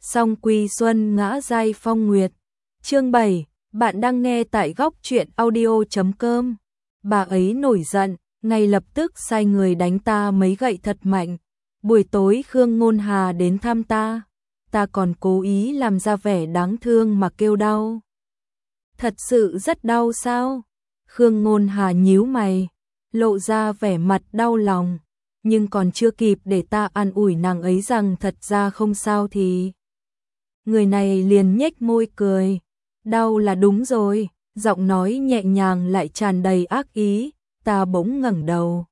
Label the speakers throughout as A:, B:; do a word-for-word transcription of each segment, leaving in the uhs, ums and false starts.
A: Song Quy Xuân ngã giai phong nguyệt. Chương bảy, bạn đang nghe tại góc truyện audio chấm com. Bà ấy nổi giận, ngay lập tức sai người đánh ta mấy gậy thật mạnh. Buổi tối Khương Ngôn Hà đến thăm ta, ta còn cố ý làm ra vẻ đáng thương mà kêu đau. Thật sự rất đau sao? Khương Ngôn Hà nhíu mày, lộ ra vẻ mặt đau lòng, nhưng còn chưa kịp để ta an ủi nàng ấy rằng thật ra không sao thì người này liền nhếch môi cười. Đau là đúng rồi, giọng nói nhẹ nhàng lại tràn đầy ác ý. Ta bỗng ngẩng đầu,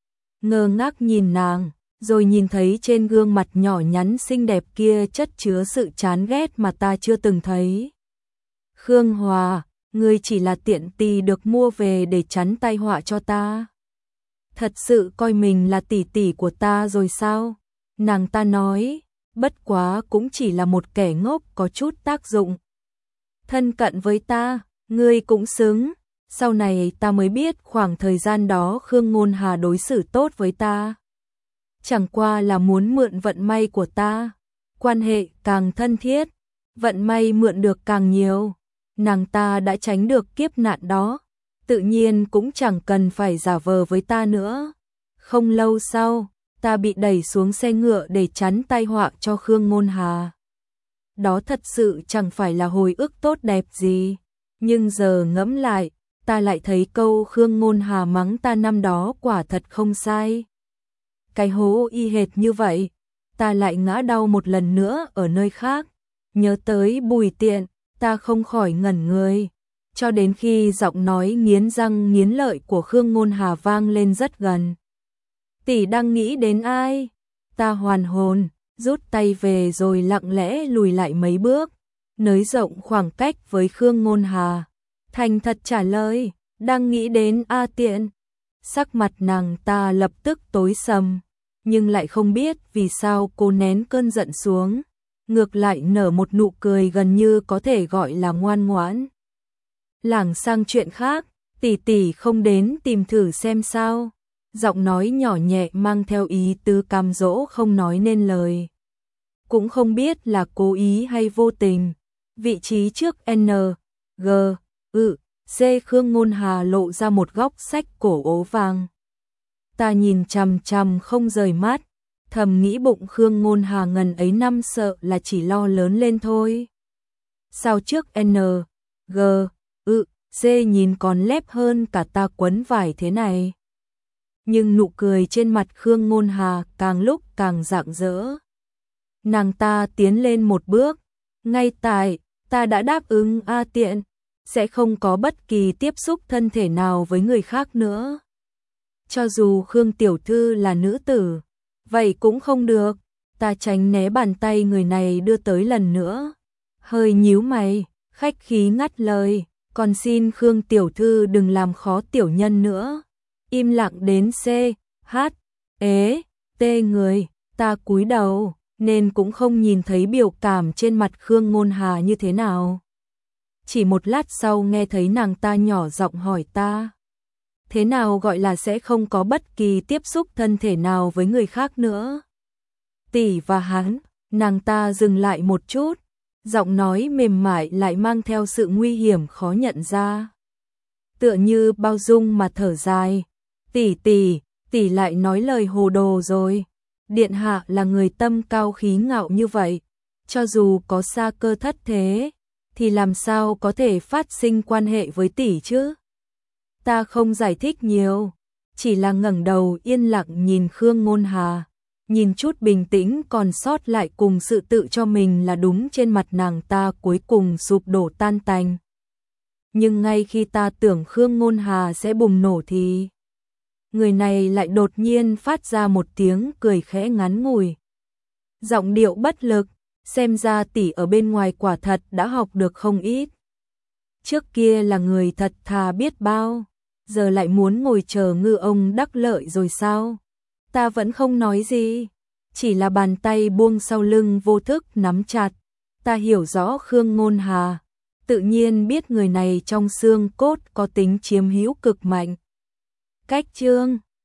A: ngơ ngác nhìn nàng, rồi nhìn thấy trên gương mặt nhỏ nhắn xinh đẹp kia chất chứa sự chán ghét mà ta chưa từng thấy. Khương Hòa, ngươi chỉ là tiện tì được mua về để chắn tai họa cho ta. Thật sự coi mình là tỷ tỷ của ta rồi sao? Nàng ta nói, bất quá cũng chỉ là một kẻ ngốc có chút tác dụng. Thân cận với ta, ngươi cũng xứng. Sau này ta mới biết khoảng thời gian đó Khương Ngôn Hà đối xử tốt với ta chẳng qua là muốn mượn vận may của ta. Quan hệ càng thân thiết, vận may mượn được càng nhiều. Nàng ta đã tránh được kiếp nạn đó, tự nhiên cũng chẳng cần phải giả vờ với ta nữa. Không lâu sau, ta bị đẩy xuống xe ngựa để chắn tai họa cho Khương Ngôn Hà. Đó thật sự chẳng phải là hồi ức tốt đẹp gì, nhưng giờ ngẫm lại, ta lại thấy câu Khương Ngôn Hà mắng ta năm đó quả thật không sai. Cái hố y hệt như vậy, ta lại ngã đau một lần nữa ở nơi khác. Nhớ tới Bùi Tiện, ta không khỏi ngẩn người, cho đến khi giọng nói nghiến răng nghiến lợi của Khương Ngôn Hà vang lên rất gần. Tỷ đang nghĩ đến ai? Ta hoàn hồn, rút tay về rồi lặng lẽ lùi lại mấy bước, nới rộng khoảng cách với Khương Ngôn Hà. Thành thật trả lời, đang nghĩ đến A Tiện. Sắc mặt nàng ta lập tức tối sầm, nhưng lại không biết vì sao cô nén cơn giận xuống, ngược lại nở một nụ cười gần như có thể gọi là ngoan ngoãn. Lảng sang chuyện khác, tỷ tỷ không đến tìm thử xem sao? Giọng nói nhỏ nhẹ mang theo ý tứ cam dỗ không nói nên lời. Cũng không biết là cố ý hay vô tình. Vị trí trước N, G, Ừ, C. Khương Ngôn Hà lộ ra một góc sách cổ ố vàng. Ta nhìn chằm chằm không rời mắt, thầm nghĩ bụng Khương Ngôn Hà ngần ấy năm sợ là chỉ lo lớn lên thôi. Sao trước N, G, Ừ, C nhìn còn lép hơn cả ta quấn vải thế này. Nhưng nụ cười trên mặt Khương Ngôn Hà càng lúc càng rạng rỡ. Nàng ta tiến lên một bước, ngay tại, ta đã đáp ứng A Tiện, sẽ không có bất kỳ tiếp xúc thân thể nào với người khác nữa. Cho dù Khương tiểu thư là nữ tử, vậy cũng không được. Ta tránh né bàn tay người này đưa tới lần nữa, hơi nhíu mày, khách khí ngắt lời, còn xin Khương tiểu thư đừng làm khó tiểu nhân nữa. Im lặng đến C, H, ế, T người, ta cúi đầu, nên cũng không nhìn thấy biểu cảm trên mặt Khương Ngôn Hà như thế nào. Chỉ một lát sau nghe thấy nàng ta nhỏ giọng hỏi ta. Thế nào gọi là sẽ không có bất kỳ tiếp xúc thân thể nào với người khác nữa? Tỷ và hắn, nàng ta dừng lại một chút, giọng nói mềm mại lại mang theo sự nguy hiểm khó nhận ra. Tựa như bao dung mà thở dài. Tỷ tỷ, tỷ lại nói lời hồ đồ rồi. Điện hạ là người tâm cao khí ngạo như vậy, cho dù có sa cơ thất thế, thì làm sao có thể phát sinh quan hệ với tỷ chứ? Ta không giải thích nhiều, chỉ là ngẩng đầu yên lặng nhìn Khương Ngôn Hà, nhìn chút bình tĩnh còn sót lại cùng sự tự cho mình là đúng trên mặt nàng ta cuối cùng sụp đổ tan tành. Nhưng ngay khi ta tưởng Khương Ngôn Hà sẽ bùng nổ thì người này lại đột nhiên phát ra một tiếng cười khẽ ngắn ngủi. Giọng điệu bất lực, xem ra tỷ ở bên ngoài quả thật đã học được không ít. Trước kia là người thật thà biết bao, giờ lại muốn ngồi chờ ngư ông đắc lợi rồi sao? Ta vẫn không nói gì, chỉ là bàn tay buông sau lưng vô thức nắm chặt. Ta hiểu rõ Khương Ngôn Hà, tự nhiên biết người này trong xương cốt có tính chiếm hữu cực mạnh. Cách chương